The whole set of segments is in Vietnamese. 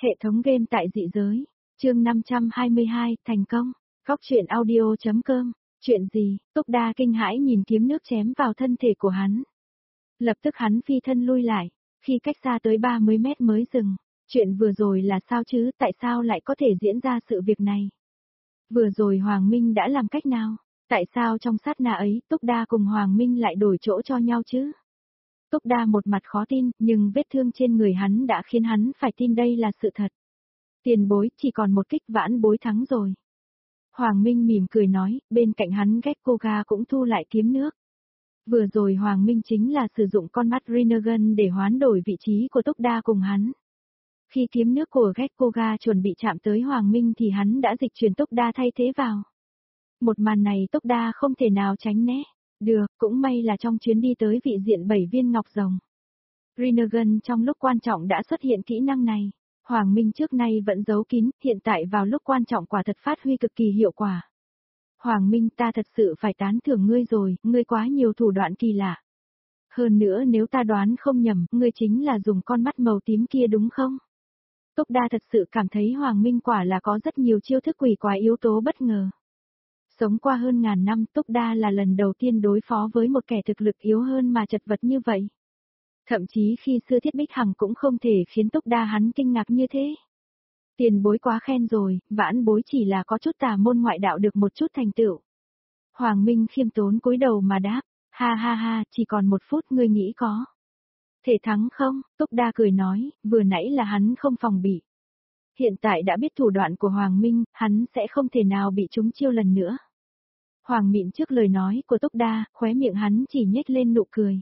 Hệ thống game tại dị giới. Chương 522, thành công. Góc truyện audio.com. Chuyện gì? Túc Đa kinh hãi nhìn kiếm nước chém vào thân thể của hắn. Lập tức hắn phi thân lui lại, khi cách xa tới 30 mét mới dừng. Chuyện vừa rồi là sao chứ, tại sao lại có thể diễn ra sự việc này? Vừa rồi Hoàng Minh đã làm cách nào? Tại sao trong sát na ấy Túc Đa cùng Hoàng Minh lại đổi chỗ cho nhau chứ? Túc Đa một mặt khó tin, nhưng vết thương trên người hắn đã khiến hắn phải tin đây là sự thật. Tiền bối, chỉ còn một kích vãn bối thắng rồi. Hoàng Minh mỉm cười nói, bên cạnh hắn Gekkoga cũng thu lại kiếm nước. Vừa rồi Hoàng Minh chính là sử dụng con mắt Rinnegan để hoán đổi vị trí của Túc Đa cùng hắn. Khi kiếm nước của Gekkoga chuẩn bị chạm tới Hoàng Minh thì hắn đã dịch chuyển Túc Đa thay thế vào. Một màn này Túc Đa không thể nào tránh né. Được, cũng may là trong chuyến đi tới vị diện 7 viên ngọc rồng. Rinnegan trong lúc quan trọng đã xuất hiện kỹ năng này. Hoàng Minh trước nay vẫn giấu kín, hiện tại vào lúc quan trọng quả thật phát huy cực kỳ hiệu quả. Hoàng Minh, ta thật sự phải tán thưởng ngươi rồi, ngươi quá nhiều thủ đoạn kỳ lạ. Hơn nữa nếu ta đoán không nhầm, ngươi chính là dùng con mắt màu tím kia đúng không? Túc Đa thật sự cảm thấy Hoàng Minh quả là có rất nhiều chiêu thức quỷ quái yếu tố bất ngờ. Sống qua hơn ngàn năm, Túc Đa là lần đầu tiên đối phó với một kẻ thực lực yếu hơn mà chật vật như vậy. Thậm chí khi xưa Thiết Bích Hằng cũng không thể khiến Túc Đa hắn kinh ngạc như thế. Tiền bối quá khen rồi, vãn bối chỉ là có chút tà môn ngoại đạo được một chút thành tựu. Hoàng Minh khiêm tốn cúi đầu mà đáp, ha ha ha, chỉ còn 1 phút ngươi nghĩ có thể thắng không? Túc Đa cười nói, vừa nãy là hắn không phòng bị. Hiện tại đã biết thủ đoạn của Hoàng Minh, hắn sẽ không thể nào bị trúng chiêu lần nữa. Hoàng Mịn trước lời nói của Túc Đa, khóe miệng hắn chỉ nhếch lên nụ cười.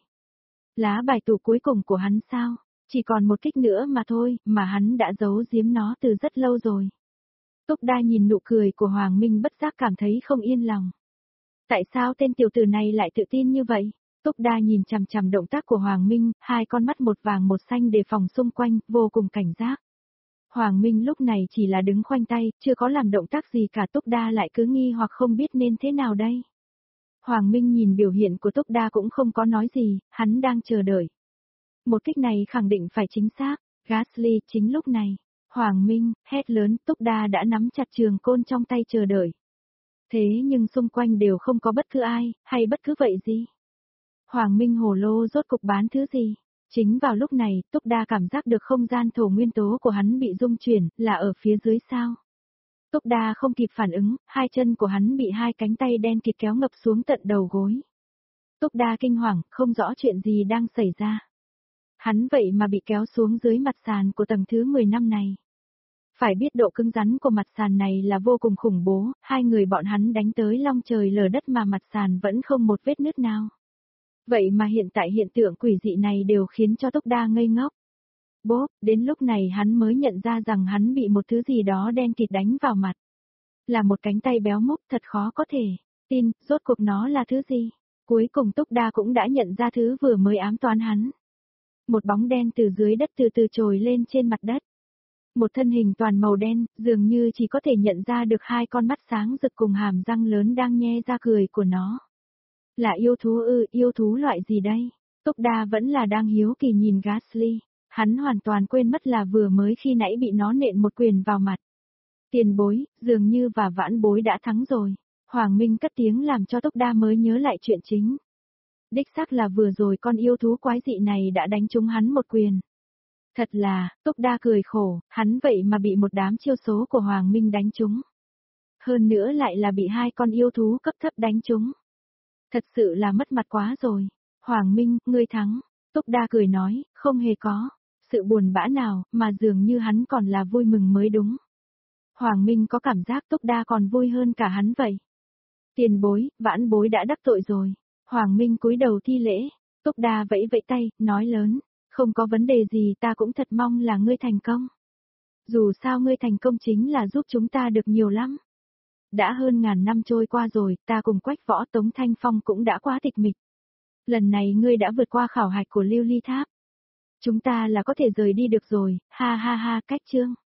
Lá bài tủ cuối cùng của hắn sao? Chỉ còn một kích nữa mà thôi, mà hắn đã giấu giếm nó từ rất lâu rồi. Túc Đa nhìn nụ cười của Hoàng Minh bất giác cảm thấy không yên lòng. Tại sao tên tiểu tử này lại tự tin như vậy? Túc Đa nhìn chằm chằm động tác của Hoàng Minh, hai con mắt một vàng một xanh đề phòng xung quanh, vô cùng cảnh giác. Hoàng Minh lúc này chỉ là đứng khoanh tay, chưa có làm động tác gì cả. Túc Đa lại cứ nghi hoặc không biết nên thế nào đây. Hoàng Minh nhìn biểu hiện của Túc Đa cũng không có nói gì, hắn đang chờ đợi. Một kích này khẳng định phải chính xác. Ghastly, chính lúc này. Hoàng Minh, hét lớn, Túc Đa đã nắm chặt trường côn trong tay chờ đợi. Thế nhưng xung quanh đều không có bất cứ ai, hay bất cứ vậy gì. Hoàng Minh hồ lô rốt cục bán thứ gì? Chính vào lúc này, Túc Đa cảm giác được không gian thổ nguyên tố của hắn bị rung chuyển, là ở phía dưới sao? Túc Đa không kịp phản ứng, hai chân của hắn bị hai cánh tay đen kịt kéo ngập xuống tận đầu gối. Túc Đa kinh hoàng, không rõ chuyện gì đang xảy ra. Hắn vậy mà bị kéo xuống dưới mặt sàn của tầng thứ 10 năm này. Phải biết độ cứng rắn của mặt sàn này là vô cùng khủng bố, hai người bọn hắn đánh tới long trời lở đất mà mặt sàn vẫn không một vết nứt nào. Vậy mà hiện tại hiện tượng quỷ dị này đều khiến cho Túc Đa ngây ngốc. Bốp, đến lúc này hắn mới nhận ra rằng hắn bị một thứ gì đó đen kịt đánh vào mặt. Là một cánh tay béo múc, thật khó có thể tin, rốt cuộc nó là thứ gì. Cuối cùng Túc Đa cũng đã nhận ra thứ vừa mới ám toán hắn. Một bóng đen từ dưới đất từ từ trồi lên trên mặt đất. Một thân hình toàn màu đen, dường như chỉ có thể nhận ra được hai con mắt sáng rực cùng hàm răng lớn đang nhe ra cười của nó. Là yêu thú ư, yêu thú loại gì đây? Túc Đa vẫn là đang hiếu kỳ nhìn Ghastly, hắn hoàn toàn quên mất là vừa mới khi nãy bị nó nện một quyền vào mặt. Tiền bối, dường như và vãn bối đã thắng rồi. Hoàng Minh cất tiếng làm cho Túc Đa mới nhớ lại chuyện chính. Đích xác là vừa rồi con yêu thú quái dị này đã đánh trúng hắn một quyền. Thật là, Túc Đa cười khổ, hắn vậy mà bị một đám chiêu số của Hoàng Minh đánh trúng. Hơn nữa lại là bị hai con yêu thú cấp thấp đánh trúng. Thật sự là mất mặt quá rồi. Hoàng Minh, ngươi thắng. Túc Đa cười nói, không hề có sự buồn bã nào, mà dường như hắn còn là vui mừng mới đúng. Hoàng Minh có cảm giác Túc Đa còn vui hơn cả hắn vậy. Tiền bối, vãn bối đã đắc tội rồi. Hoàng Minh cúi đầu thi lễ. Túc Đa vẫy vẫy tay, nói lớn, không có vấn đề gì, ta cũng thật mong là ngươi thành công. Dù sao ngươi thành công chính là giúp chúng ta được nhiều lắm. Đã hơn ngàn năm trôi qua rồi, ta cùng Quách Võ Tống Thanh Phong cũng đã quá tịch mịch. Lần này ngươi đã vượt qua khảo hạch của Lưu Ly Tháp. Chúng ta là có thể rời đi được rồi, ha ha ha, cách chương.